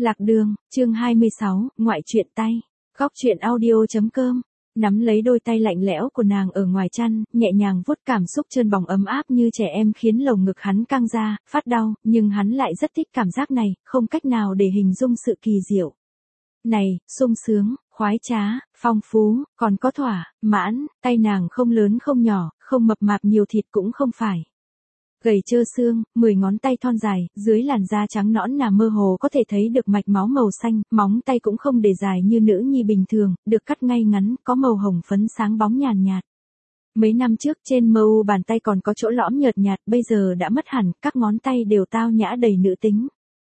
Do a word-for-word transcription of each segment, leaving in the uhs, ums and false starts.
Lạc đường, chương hai mươi sáu, ngoại truyện tay. Góc truyện audio.com. Nắm lấy đôi tay lạnh lẽo của nàng ở ngoài chăn, nhẹ nhàng vuốt cảm xúc trơn bỏng ấm áp như trẻ em khiến lồng ngực hắn căng ra, phát đau, nhưng hắn lại rất thích cảm giác này, không cách nào để hình dung sự kỳ diệu. Này, sung sướng, khoái trá, phong phú, còn có thỏa, mãn, tay nàng không lớn không nhỏ, không mập mạp nhiều thịt cũng không phải. Gầy trơ xương, mười ngón tay thon dài, dưới làn da trắng nõn nà mơ hồ có thể thấy được mạch máu màu xanh, móng tay cũng không để dài như nữ nhi bình thường, được cắt ngay ngắn, có màu hồng phấn sáng bóng nhàn nhạt. Mấy năm trước trên mờ u bàn tay còn có chỗ lõm nhợt nhạt, bây giờ đã mất hẳn, các ngón tay đều tao nhã đầy nữ tính.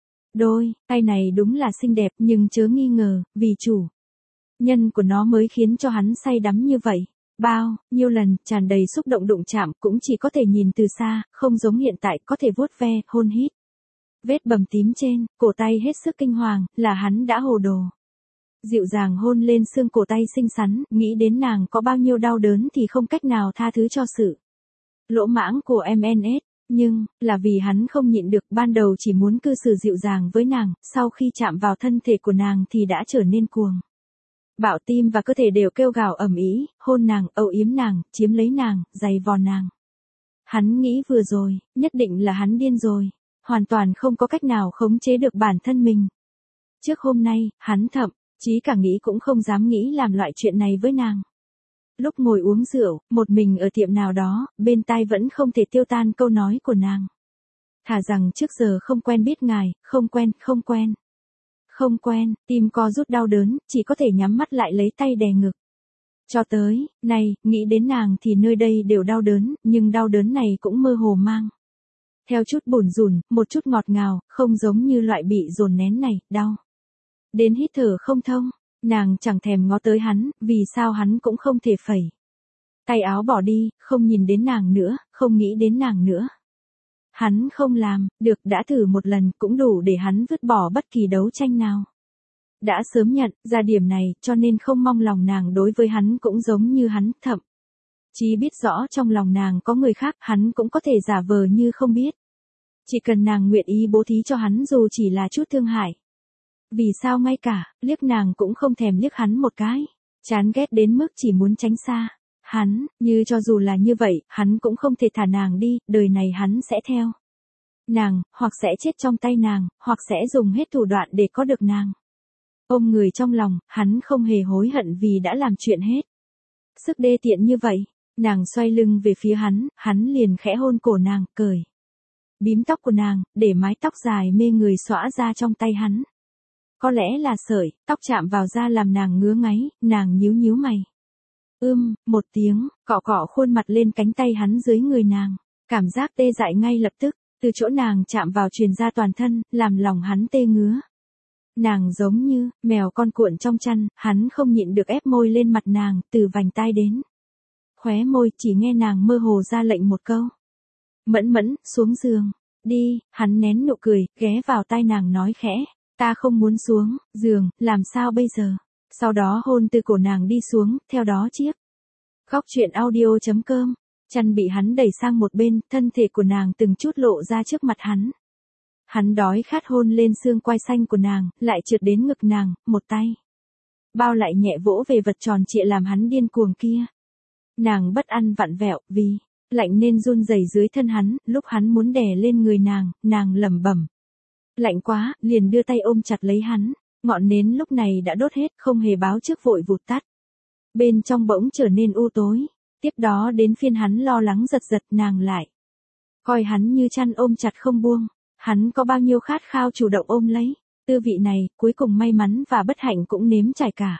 Đôi tay này đúng là xinh đẹp, nhưng chớ nghi ngờ, vì chủ nhân của nó mới khiến cho hắn say đắm như vậy. Bao nhiêu lần, tràn đầy xúc động đụng chạm, cũng chỉ có thể nhìn từ xa, không giống hiện tại, có thể vuốt ve, hôn hít. Vết bầm tím trên, cổ tay hết sức kinh hoàng, là hắn đã hồ đồ. Dịu dàng hôn lên xương cổ tay xinh xắn, nghĩ đến nàng có bao nhiêu đau đớn thì không cách nào tha thứ cho sự lỗ mãng của em en ét. Nhưng, là vì hắn không nhịn được, ban đầu chỉ muốn cư xử dịu dàng với nàng, sau khi chạm vào thân thể của nàng thì đã trở nên cuồng bạo, tim và cơ thể đều kêu gào ầm ĩ, hôn nàng, âu yếm nàng, chiếm lấy nàng, giày vò nàng. Hắn nghĩ vừa rồi, nhất định là hắn điên rồi, hoàn toàn không có cách nào khống chế được bản thân mình. Trước hôm nay, hắn thậm chí cả nghĩ cũng không dám nghĩ làm loại chuyện này với nàng. Lúc ngồi uống rượu, một mình ở tiệm nào đó, bên tai vẫn không thể tiêu tan câu nói của nàng. Thà rằng trước giờ không quen biết ngài, không quen, không quen. Không quen, tim co rút đau đớn, chỉ có thể nhắm mắt lại lấy tay đè ngực. Cho tới, này, nghĩ đến nàng thì nơi đây đều đau đớn, nhưng đau đớn này cũng mơ hồ mang theo chút bủn rủn, một chút ngọt ngào, không giống như loại bị dồn nén này, đau đến hít thở không thông. Nàng chẳng thèm ngó tới hắn, vì sao hắn cũng không thể phẩy tay áo bỏ đi, không nhìn đến nàng nữa, không nghĩ đến nàng nữa. Hắn không làm, được, đã thử một lần, cũng đủ để hắn vứt bỏ bất kỳ đấu tranh nào. Đã sớm nhận ra điểm này, cho nên không mong lòng nàng đối với hắn cũng giống như hắn, thậm chí biết rõ trong lòng nàng có người khác, hắn cũng có thể giả vờ như không biết. Chỉ cần nàng nguyện ý bố thí cho hắn dù chỉ là chút thương hại. Vì sao ngay cả, liếc nàng cũng không thèm liếc hắn một cái, chán ghét đến mức chỉ muốn tránh xa. Hắn, như cho dù là như vậy, hắn cũng không thể thả nàng đi, đời này hắn sẽ theo nàng, hoặc sẽ chết trong tay nàng, hoặc sẽ dùng hết thủ đoạn để có được nàng. Ôm người trong lòng, hắn không hề hối hận vì đã làm chuyện hết sức đê tiện như vậy. Nàng xoay lưng về phía hắn, hắn liền khẽ hôn cổ nàng, cởi bím tóc của nàng, để mái tóc dài mê người xõa ra trong tay hắn. Có lẽ là sợi tóc chạm vào da làm nàng ngứa ngáy, nàng nhíu nhíu mày. Ưm, một tiếng, cọ cọ khuôn mặt lên cánh tay hắn dưới người nàng. Cảm giác tê dại ngay lập tức, từ chỗ nàng chạm vào truyền ra toàn thân, làm lòng hắn tê ngứa. Nàng giống như mèo con cuộn trong chăn, hắn không nhịn được ép môi lên mặt nàng, từ vành tai đến khóe môi, chỉ nghe nàng mơ hồ ra lệnh một câu. Mẫn mẫn, xuống giường. Đi, hắn nén nụ cười, ghé vào tai nàng nói khẽ. Ta không muốn xuống giường, làm sao bây giờ? Sau đó hôn từ cổ nàng đi xuống, theo đó chiếc góc truyện audio.com. Chăn bị hắn đẩy sang một bên, thân thể của nàng từng chút lộ ra trước mặt hắn. Hắn đói khát hôn lên xương quai xanh của nàng, lại trượt đến ngực nàng, một tay bao lại nhẹ vỗ về vật tròn trịa làm hắn điên cuồng kia. Nàng bất an vặn vẹo, vì lạnh nên run rẩy dưới thân hắn, lúc hắn muốn đè lên người nàng, nàng lẩm bẩm. Lạnh quá, liền đưa tay ôm chặt lấy hắn. Ngọn nến lúc này đã đốt hết, không hề báo trước vội vụt tắt. Bên trong bỗng trở nên u tối. Tiếp đó đến phiên hắn lo lắng giật giật, nàng lại coi hắn như chăn ôm chặt không buông. Hắn có bao nhiêu khát khao chủ động ôm lấy. Tư vị này, cuối cùng may mắn và bất hạnh cũng nếm trải cả.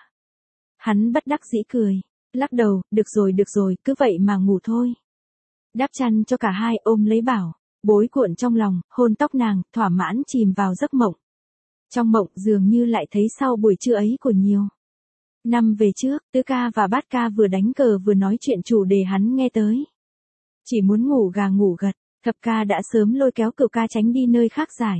Hắn bất đắc dĩ cười. Lắc đầu, được rồi được rồi, cứ vậy mà ngủ thôi. Đắp chăn cho cả hai, ôm lấy bảo bối cuộn trong lòng, hôn tóc nàng, thỏa mãn chìm vào giấc mộng. Trong mộng dường như lại thấy sau buổi trưa ấy của nhiều năm về trước, Tứ ca và Bát ca vừa đánh cờ vừa nói chuyện chủ đề hắn nghe tới. Chỉ muốn ngủ gà ngủ gật, Thập ca đã sớm lôi kéo Cửu ca tránh đi nơi khác giải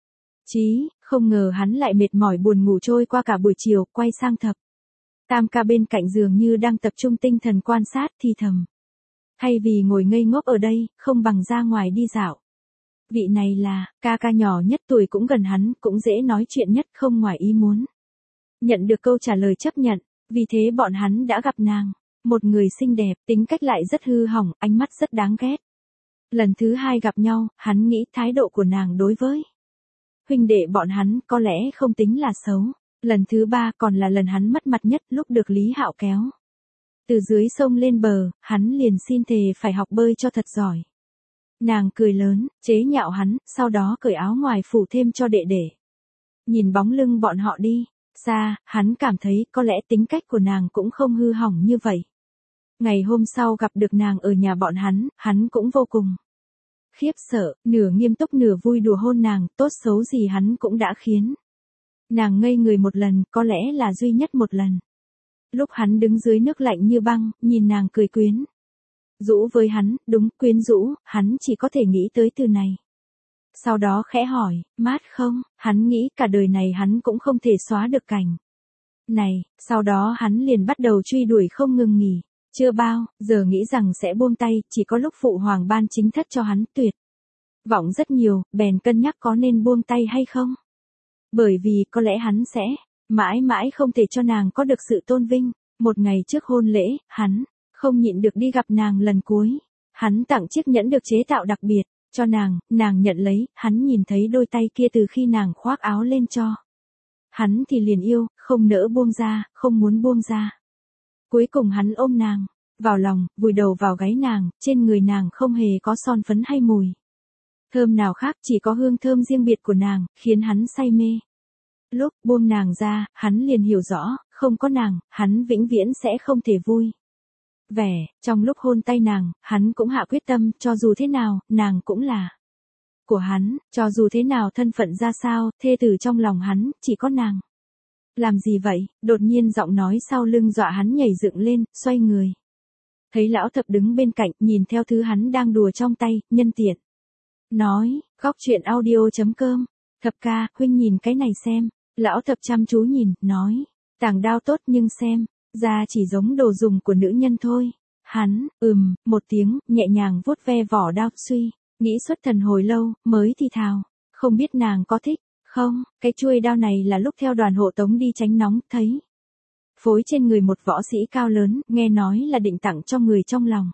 trí, không ngờ hắn lại mệt mỏi buồn ngủ trôi qua cả buổi chiều, quay sang Thập Tam ca bên cạnh dường như đang tập trung tinh thần quan sát, thì thầm. Thay vì ngồi ngây ngốc ở đây, không bằng ra ngoài đi dạo. Vị này là, ca ca nhỏ nhất tuổi cũng gần hắn, cũng dễ nói chuyện nhất không ngoài ý muốn. Nhận được câu trả lời chấp nhận, vì thế bọn hắn đã gặp nàng. Một người xinh đẹp, tính cách lại rất hư hỏng, ánh mắt rất đáng ghét. Lần thứ hai gặp nhau, hắn nghĩ thái độ của nàng đối với huynh đệ bọn hắn có lẽ không tính là xấu. Lần thứ ba còn là lần hắn mất mặt nhất lúc được Lý Hạo kéo từ dưới sông lên bờ, hắn liền xin thề phải học bơi cho thật giỏi. Nàng cười lớn, chế nhạo hắn, sau đó cởi áo ngoài phủ thêm cho đệ đệ. Nhìn bóng lưng bọn họ đi xa, hắn cảm thấy có lẽ tính cách của nàng cũng không hư hỏng như vậy. Ngày hôm sau gặp được nàng ở nhà bọn hắn, hắn cũng vô cùng khiếp sợ, nửa nghiêm túc nửa vui đùa hôn nàng, tốt xấu gì hắn cũng đã khiến nàng ngây người một lần, có lẽ là duy nhất một lần. Lúc hắn đứng dưới nước lạnh như băng, nhìn nàng cười quyến rũ với hắn, đúng, quyến rũ, hắn chỉ có thể nghĩ tới từ này. Sau đó khẽ hỏi, mát không? Hắn nghĩ cả đời này hắn cũng không thể xóa được cảnh này, sau đó hắn liền bắt đầu truy đuổi không ngừng nghỉ. Chưa bao giờ nghĩ rằng sẽ buông tay, chỉ có lúc phụ hoàng ban chính thất cho hắn tuyệt vọng rất nhiều, bèn cân nhắc có nên buông tay hay không. Bởi vì có lẽ hắn sẽ mãi mãi không thể cho nàng có được sự tôn vinh. Một ngày trước hôn lễ, hắn không nhịn được đi gặp nàng lần cuối. Hắn tặng chiếc nhẫn được chế tạo đặc biệt cho nàng, nàng nhận lấy, hắn nhìn thấy đôi tay kia từ khi nàng khoác áo lên cho hắn thì liền yêu, không nỡ buông ra, không muốn buông ra. Cuối cùng hắn ôm nàng vào lòng, vùi đầu vào gáy nàng, trên người nàng không hề có son phấn hay mùi thơm nào khác, chỉ có hương thơm riêng biệt của nàng, khiến hắn say mê. Lúc buông nàng ra, hắn liền hiểu rõ, không có nàng, hắn vĩnh viễn sẽ không thể vui vẻ. Trong lúc hôn tay nàng, hắn cũng hạ quyết tâm, cho dù thế nào, nàng cũng là của hắn, cho dù thế nào thân phận ra sao, thê tử trong lòng hắn, chỉ có nàng. Làm gì vậy? Đột nhiên giọng nói sau lưng dọa hắn nhảy dựng lên, xoay người. Thấy lão thập đứng bên cạnh, nhìn theo thứ hắn đang đùa trong tay, nhân tiện nói, góc truyện audio chấm com, thập ca, huynh nhìn cái này xem. Lão thập chăm chú nhìn, nói, tảng đao tốt nhưng xem ra chỉ giống đồ dùng của nữ nhân thôi. Hắn, ừm, một tiếng, nhẹ nhàng vuốt ve vỏ đao, suy nghĩ xuất thần hồi lâu, mới thì thào, không biết nàng có thích không? Cái chuôi đao này là lúc theo đoàn hộ tống đi tránh nóng, thấy phối trên người một võ sĩ cao lớn, nghe nói là định tặng cho người trong lòng.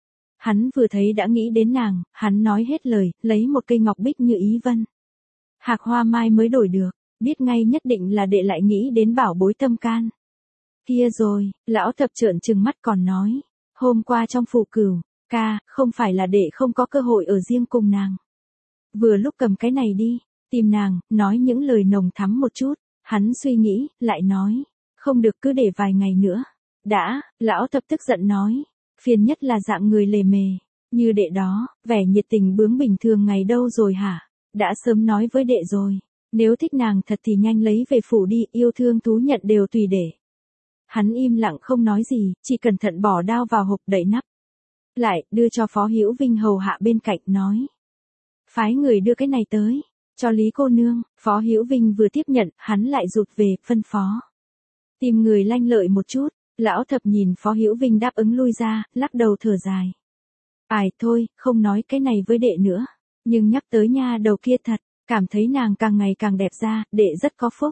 Hắn vừa thấy đã nghĩ đến nàng, hắn nói hết lời, lấy một cây ngọc bích như ý vân hạc hoa mai mới đổi được, biết ngay nhất định là đệ lại nghĩ đến bảo bối tâm can kia rồi. Lão thập trợn trừng mắt còn nói, hôm qua trong phủ cửu ca, không phải là đệ không có cơ hội ở riêng cùng nàng. Vừa lúc cầm cái này đi, tìm nàng, nói những lời nồng thắm một chút. Hắn suy nghĩ, lại nói, không được, cứ để vài ngày nữa đã. Lão thập tức giận nói, phiền nhất là dạng người lề mề như đệ đó, vẻ nhiệt tình bướng bình thường ngày đâu rồi hả? Đã sớm nói với đệ rồi, nếu thích nàng thật thì nhanh lấy về phủ đi, yêu thương thú nhận đều tùy đệ. Hắn im lặng không nói gì, chỉ cẩn thận bỏ đao vào hộp đậy nắp lại, đưa cho Phó Hữu Vinh hầu hạ bên cạnh, nói, phái người đưa cái này tới cho Lý cô nương. Phó Hữu Vinh vừa tiếp nhận, hắn lại rụt về, phân phó, tìm người lanh lợi một chút. Lão thập nhìn Phó Hữu Vinh đáp ứng lui ra, lắc đầu thở dài. Ai thôi, không nói cái này với đệ nữa. Nhưng nhắc tới nha đầu kia thật, cảm thấy nàng càng ngày càng đẹp ra, đệ rất có phúc.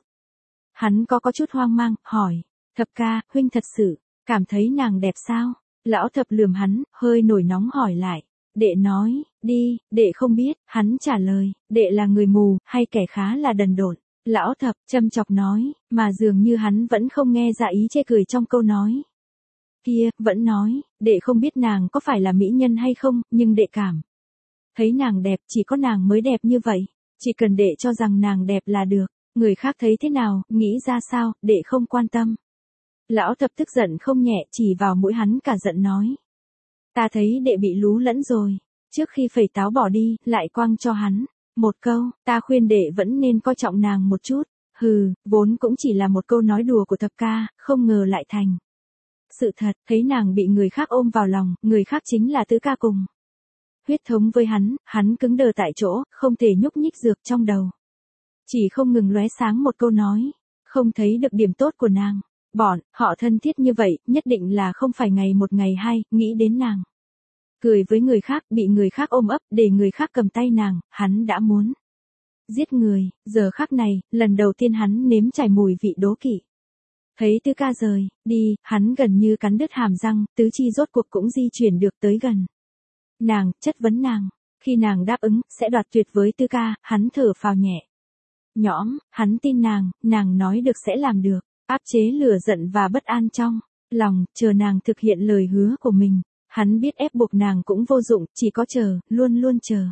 Hắn có có chút hoang mang, hỏi, thập ca, huynh thật sự cảm thấy nàng đẹp sao? Lão thập lườm hắn, hơi nổi nóng hỏi lại. Đệ nói, đi, đệ không biết. Hắn trả lời, đệ là người mù, hay kẻ khá là đần độn. Lão thập châm chọc nói, mà dường như hắn vẫn không nghe ra ý chê cười trong câu nói kia, vẫn nói, đệ không biết nàng có phải là mỹ nhân hay không, nhưng đệ cảm thấy nàng đẹp, chỉ có nàng mới đẹp như vậy. Chỉ cần đệ cho rằng nàng đẹp là được, người khác thấy thế nào, nghĩ ra sao, đệ không quan tâm. Lão thập tức giận không nhẹ, chỉ vào mũi hắn cả giận nói, ta thấy đệ bị lú lẫn rồi. Trước khi phẩy táo bỏ đi, lại quăng cho hắn một câu, ta khuyên đệ vẫn nên coi trọng nàng một chút. Hừ, vốn cũng chỉ là một câu nói đùa của thập ca, không ngờ lại thành sự thật. Thấy nàng bị người khác ôm vào lòng, người khác chính là tứ ca cùng huyết thống với hắn, hắn cứng đờ tại chỗ, không thể nhúc nhích dược trong đầu. Chỉ không ngừng lóe sáng một câu nói, không thấy được điểm tốt của nàng. Bọn họ thân thiết như vậy, nhất định là không phải ngày một ngày hai, nghĩ đến nàng cười với người khác, bị người khác ôm ấp, để người khác cầm tay nàng, hắn đã muốn giết người, giờ khắc này, lần đầu tiên hắn nếm trải mùi vị đố kỵ. Thấy Tư Ca rời đi, hắn gần như cắn đứt hàm răng, tứ chi rốt cuộc cũng di chuyển được tới gần nàng, chất vấn nàng. Khi nàng đáp ứng, sẽ đoạt tuyệt với Tư Ca, hắn thở phào nhẹ nhõm, hắn tin nàng, nàng nói được sẽ làm được, áp chế lửa giận và bất an trong lòng, chờ nàng thực hiện lời hứa của mình. Hắn biết ép buộc nàng cũng vô dụng, chỉ có chờ, luôn luôn chờ.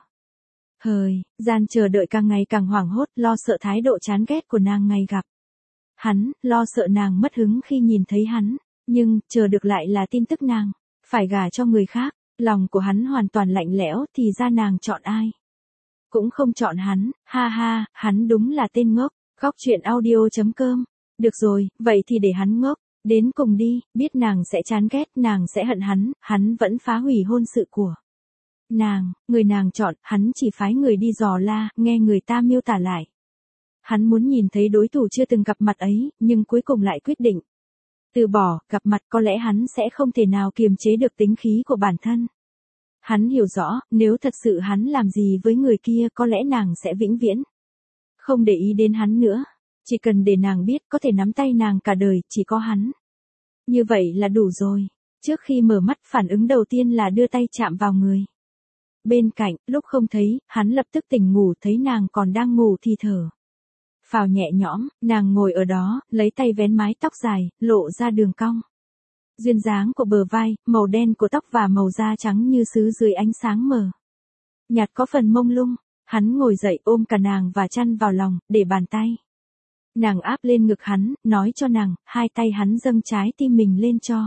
Hời, gian chờ đợi càng ngày càng hoảng hốt, lo sợ thái độ chán ghét của nàng ngày gặp hắn, lo sợ nàng mất hứng khi nhìn thấy hắn, nhưng, chờ được lại là tin tức nàng phải gả cho người khác. Lòng của hắn hoàn toàn lạnh lẽo, thì ra nàng chọn ai cũng không chọn hắn, ha ha, hắn đúng là tên ngốc. Góc truyện audio chấm com. Được rồi, vậy thì để hắn ngốc đến cùng đi, biết nàng sẽ chán ghét, nàng sẽ hận hắn, hắn vẫn phá hủy hôn sự của nàng, người nàng chọn, hắn chỉ phái người đi dò la, nghe người ta miêu tả lại. Hắn muốn nhìn thấy đối thủ chưa từng gặp mặt ấy, nhưng cuối cùng lại quyết định từ bỏ, gặp mặt có lẽ hắn sẽ không thể nào kiềm chế được tính khí của bản thân. Hắn hiểu rõ, nếu thật sự hắn làm gì với người kia có lẽ nàng sẽ vĩnh viễn không để ý đến hắn nữa. Chỉ cần để nàng biết có thể nắm tay nàng cả đời, chỉ có hắn. Như vậy là đủ rồi. Trước khi mở mắt, phản ứng đầu tiên là đưa tay chạm vào người bên cạnh, lúc không thấy, hắn lập tức tỉnh ngủ, thấy nàng còn đang ngủ thì thở phào nhẹ nhõm, nàng ngồi ở đó, lấy tay vén mái tóc dài, lộ ra đường cong duyên dáng của bờ vai, màu đen của tóc và màu da trắng như sứ dưới ánh sáng mờ nhạt có phần mông lung. Hắn ngồi dậy ôm cả nàng và chăn vào lòng, để bàn tay nàng áp lên ngực hắn, nói cho nàng, hai tay hắn dâng trái tim mình lên cho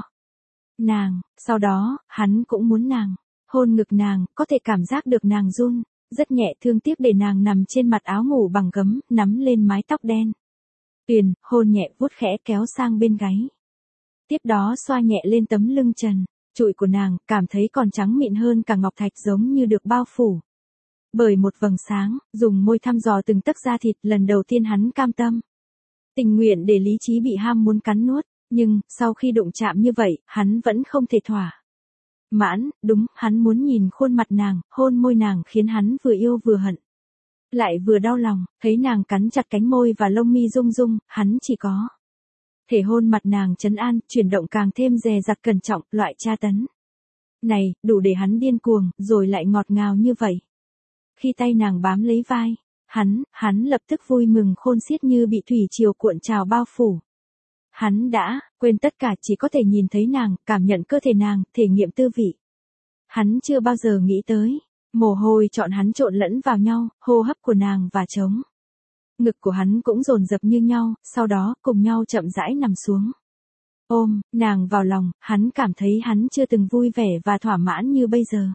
nàng, sau đó, hắn cũng muốn nàng hôn ngực nàng, có thể cảm giác được nàng run, rất nhẹ, thương tiếc để nàng nằm trên mặt áo ngủ bằng gấm, nắm lên mái tóc đen tuyền, hôn nhẹ vuốt khẽ kéo sang bên gáy. Tiếp đó xoa nhẹ lên tấm lưng trần trụi của nàng, cảm thấy còn trắng mịn hơn cả ngọc thạch, giống như được bao phủ bởi một vầng sáng, dùng môi thăm dò từng tấc da thịt, lần đầu tiên hắn cam tâm tình nguyện để lý trí bị ham muốn cắn nuốt, nhưng, sau khi đụng chạm như vậy, hắn vẫn không thể thỏa mãn, đúng, hắn muốn nhìn khuôn mặt nàng, hôn môi nàng khiến hắn vừa yêu vừa hận. Lại vừa đau lòng, thấy nàng cắn chặt cánh môi và lông mi rung rung, hắn chỉ có thể hôn mặt nàng trấn an, chuyển động càng thêm dè dặt cẩn trọng, loại tra tấn này, đủ để hắn điên cuồng, rồi lại ngọt ngào như vậy. Khi tay nàng bám lấy vai hắn, hắn lập tức vui mừng khôn xiết như bị thủy triều cuộn trào bao phủ. Hắn đã quên tất cả, chỉ có thể nhìn thấy nàng, cảm nhận cơ thể nàng, thể nghiệm tư vị. Hắn chưa bao giờ nghĩ tới, mồ hôi chọn hắn trộn lẫn vào nhau, hô hấp của nàng và trống ngực của hắn cũng dồn dập như nhau, sau đó cùng nhau chậm rãi nằm xuống. Ôm nàng vào lòng, hắn cảm thấy hắn chưa từng vui vẻ và thỏa mãn như bây giờ.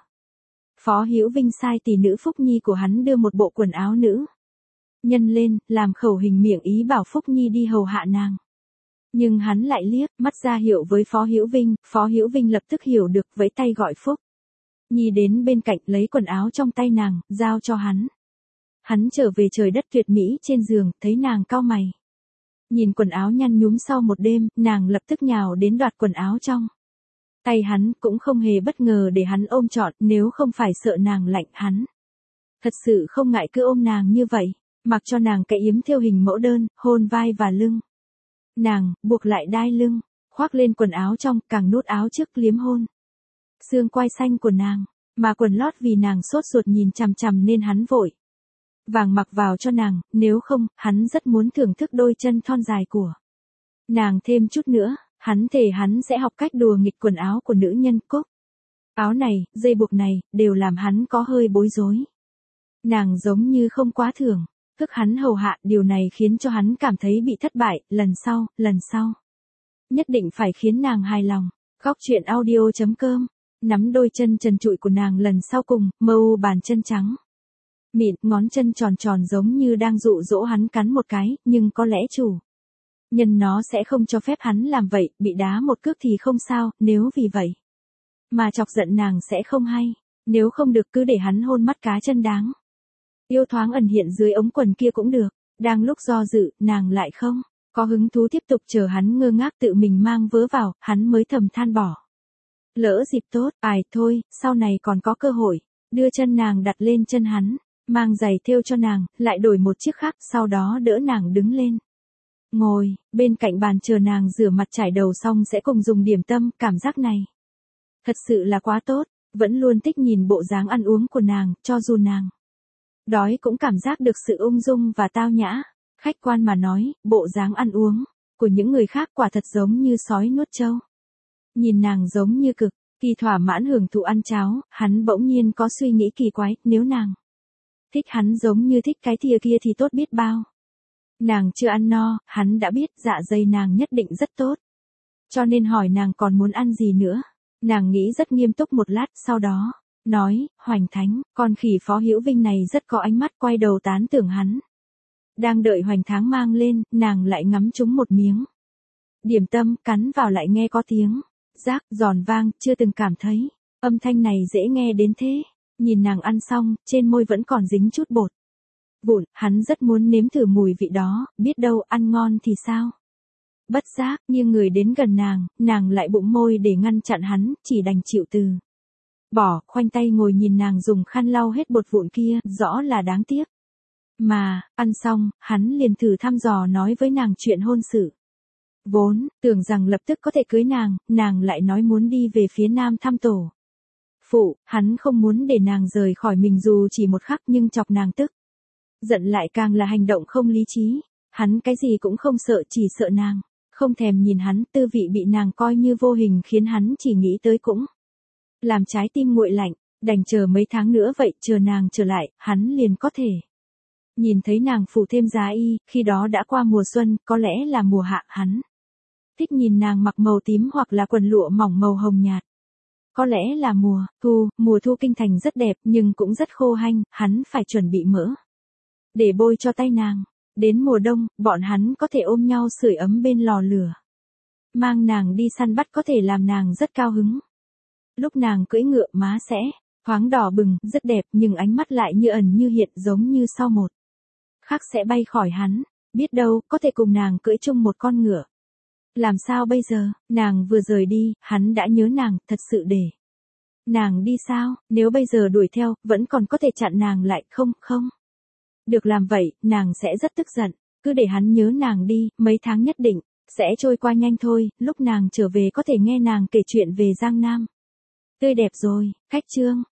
Phó Hữu Vinh sai tỷ nữ Phúc Nhi của hắn đưa một bộ quần áo nữ nhân lên, làm khẩu hình miệng ý bảo Phúc Nhi đi hầu hạ nàng. Nhưng hắn lại liếc mắt ra hiệu với Phó Hữu Vinh, Phó Hữu Vinh lập tức hiểu được, vẫy tay gọi Phúc Nhi đến bên cạnh, lấy quần áo trong tay nàng, giao cho hắn. Hắn trở về trời đất tuyệt mỹ trên giường, thấy nàng cau mày. Nhìn quần áo nhăn nhúm sau một đêm, nàng lập tức nhào đến đoạt quần áo trong tay hắn, cũng không hề bất ngờ để hắn ôm trọn, nếu không phải sợ nàng lạnh, hắn thật sự không ngại cứ ôm nàng như vậy, mặc cho nàng cái yếm theo hình mẫu đơn, hôn vai và lưng nàng, buộc lại đai lưng, khoác lên quần áo trong, càng nút áo trước, liếm hôn xương quai xanh của nàng, mà quần lót vì nàng sốt ruột nhìn chằm chằm nên hắn vội vàng mặc vào cho nàng, nếu không, hắn rất muốn thưởng thức đôi chân thon dài của nàng thêm chút nữa. Hắn thề hắn sẽ học cách đùa nghịch quần áo của nữ nhân. Cúc áo này, dây buộc này, đều làm hắn có hơi bối rối. Nàng giống như không quá thường thức hắn hầu hạ, điều này khiến cho hắn cảm thấy bị thất bại. Lần sau, lần sau nhất định phải khiến nàng hài lòng. Góc truyện audio chấm com. Nắm đôi chân trần trụi của nàng lần sau cùng, mơ u bàn chân trắng mịn, ngón chân tròn tròn giống như đang dụ dỗ hắn cắn một cái, nhưng có lẽ chủ nhân nó sẽ không cho phép hắn làm vậy, bị đá một cước thì không sao, nếu vì vậy mà chọc giận nàng sẽ không hay. Nếu không được, cứ để hắn hôn mắt cá chân đáng yêu thoáng ẩn hiện dưới ống quần kia cũng được. Đang lúc do dự, nàng lại không có hứng thú tiếp tục, chờ hắn ngơ ngác tự mình mang vớ vào, hắn mới thầm than bỏ. Lỡ dịp tốt, ai thôi, sau này còn có cơ hội. Đưa chân nàng đặt lên chân hắn, mang giày thêu cho nàng, lại đổi một chiếc khác, sau đó đỡ nàng đứng lên. Ngồi, bên cạnh bàn chờ nàng rửa mặt trải đầu xong sẽ cùng dùng điểm tâm, cảm giác này. Thật sự là quá tốt, vẫn luôn thích nhìn bộ dáng ăn uống của nàng, cho dù nàng đói cũng cảm giác được sự ung dung và tao nhã. Khách quan mà nói, bộ dáng ăn uống của những người khác quả thật giống như sói nuốt trâu. Nhìn nàng giống như cực kỳ thỏa mãn hưởng thụ ăn cháo, hắn bỗng nhiên có suy nghĩ kỳ quái, nếu nàng thích hắn giống như thích cái thìa kia thì tốt biết bao. Nàng chưa ăn no, hắn đã biết dạ dày nàng nhất định rất tốt. Cho nên hỏi nàng còn muốn ăn gì nữa. Nàng nghĩ rất nghiêm túc một lát, sau đó nói, Hoành Thánh, con khỉ Phó Hữu Vinh này rất có ánh mắt, quay đầu tán tưởng hắn. Đang đợi Hoành Thắng mang lên, nàng lại ngắm trúng một miếng điểm tâm, cắn vào lại nghe có tiếng rác giòn vang, chưa từng cảm thấy âm thanh này dễ nghe đến thế. Nhìn nàng ăn xong, trên môi vẫn còn dính chút bột vụn, hắn rất muốn nếm thử mùi vị đó, biết đâu ăn ngon thì sao. Bất giác, nghiêng người đến gần nàng, nàng lại bụng môi để ngăn chặn hắn, chỉ đành chịu từ bỏ, khoanh tay ngồi nhìn nàng dùng khăn lau hết bột vụn kia, rõ là đáng tiếc. Mà, ăn xong, hắn liền thử thăm dò nói với nàng chuyện hôn sự. Vốn, tưởng rằng lập tức có thể cưới nàng, nàng lại nói muốn đi về phía nam thăm tổ phụ, hắn không muốn để nàng rời khỏi mình dù chỉ một khắc, nhưng chọc nàng tức giận lại càng là hành động không lý trí. Hắn cái gì cũng không sợ, chỉ sợ nàng không thèm nhìn hắn, tư vị bị nàng coi như vô hình khiến hắn chỉ nghĩ tới cũng làm trái tim nguội lạnh. Đành chờ mấy tháng nữa vậy, chờ nàng trở lại, hắn liền có thể nhìn thấy nàng phủ thêm giá y, khi đó đã qua mùa xuân, có lẽ là mùa hạ. Hắn thích nhìn nàng mặc màu tím hoặc là quần lụa mỏng màu hồng nhạt. Có lẽ là mùa thu, mùa thu kinh thành rất đẹp nhưng cũng rất khô hanh, hắn phải chuẩn bị mỡ để bôi cho tay nàng. Đến mùa đông, bọn hắn có thể ôm nhau sưởi ấm bên lò lửa. Mang nàng đi săn bắt có thể làm nàng rất cao hứng. Lúc nàng cưỡi ngựa, má sẽ thoáng đỏ bừng, rất đẹp, nhưng ánh mắt lại như ẩn như hiện, giống như sau một khắc sẽ bay khỏi hắn. Biết đâu, có thể cùng nàng cưỡi chung một con ngựa. Làm sao bây giờ, nàng vừa rời đi, hắn đã nhớ nàng, thật sự để nàng đi sao, nếu bây giờ đuổi theo, vẫn còn có thể chặn nàng lại, không, không. Được làm vậy, nàng sẽ rất tức giận, cứ để hắn nhớ nàng đi, mấy tháng nhất định sẽ trôi qua nhanh thôi, lúc nàng trở về có thể nghe nàng kể chuyện về Giang Nam. Tươi đẹp rồi, khách trương.